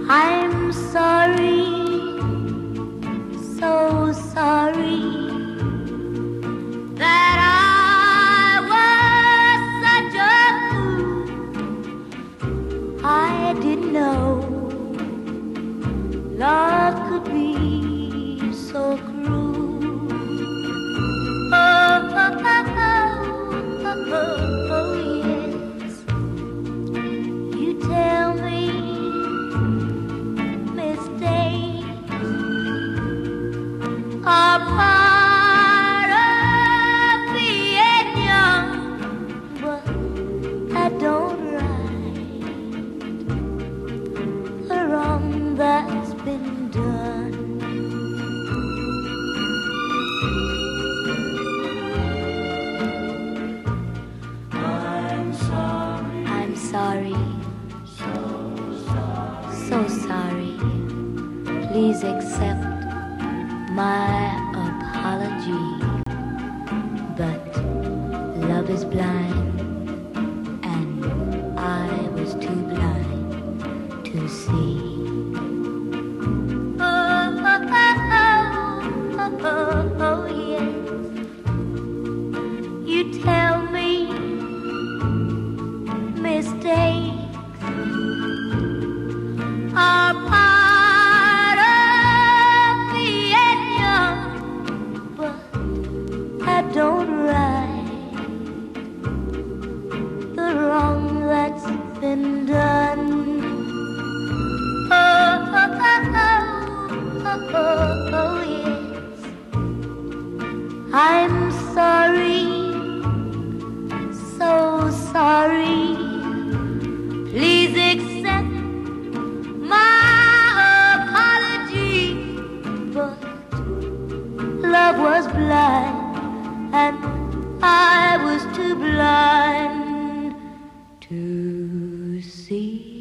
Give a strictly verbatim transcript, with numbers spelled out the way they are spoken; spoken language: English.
I'm sorry, so sorry that I was such a fool. I didn't know love could be so cruel. Oh, oh, oh, oh, oh, oh, yes. You tell me mistakes are part of being young, but that don't right the wrong that's been done. I'm sorry, I'm sorry, so sorry. so sorry. Please accept my apology. But love is blind, and I was too blind to see. Oh, oh, oh, oh, oh, oh, yes. You tell me mistakes are part of being young, but that don't right the wrong that's been done. Oh, oh, oh, oh, oh, oh, yes. I'm sorry, so sorry. Please accept my apology. But love was blind, and I was too blind to see.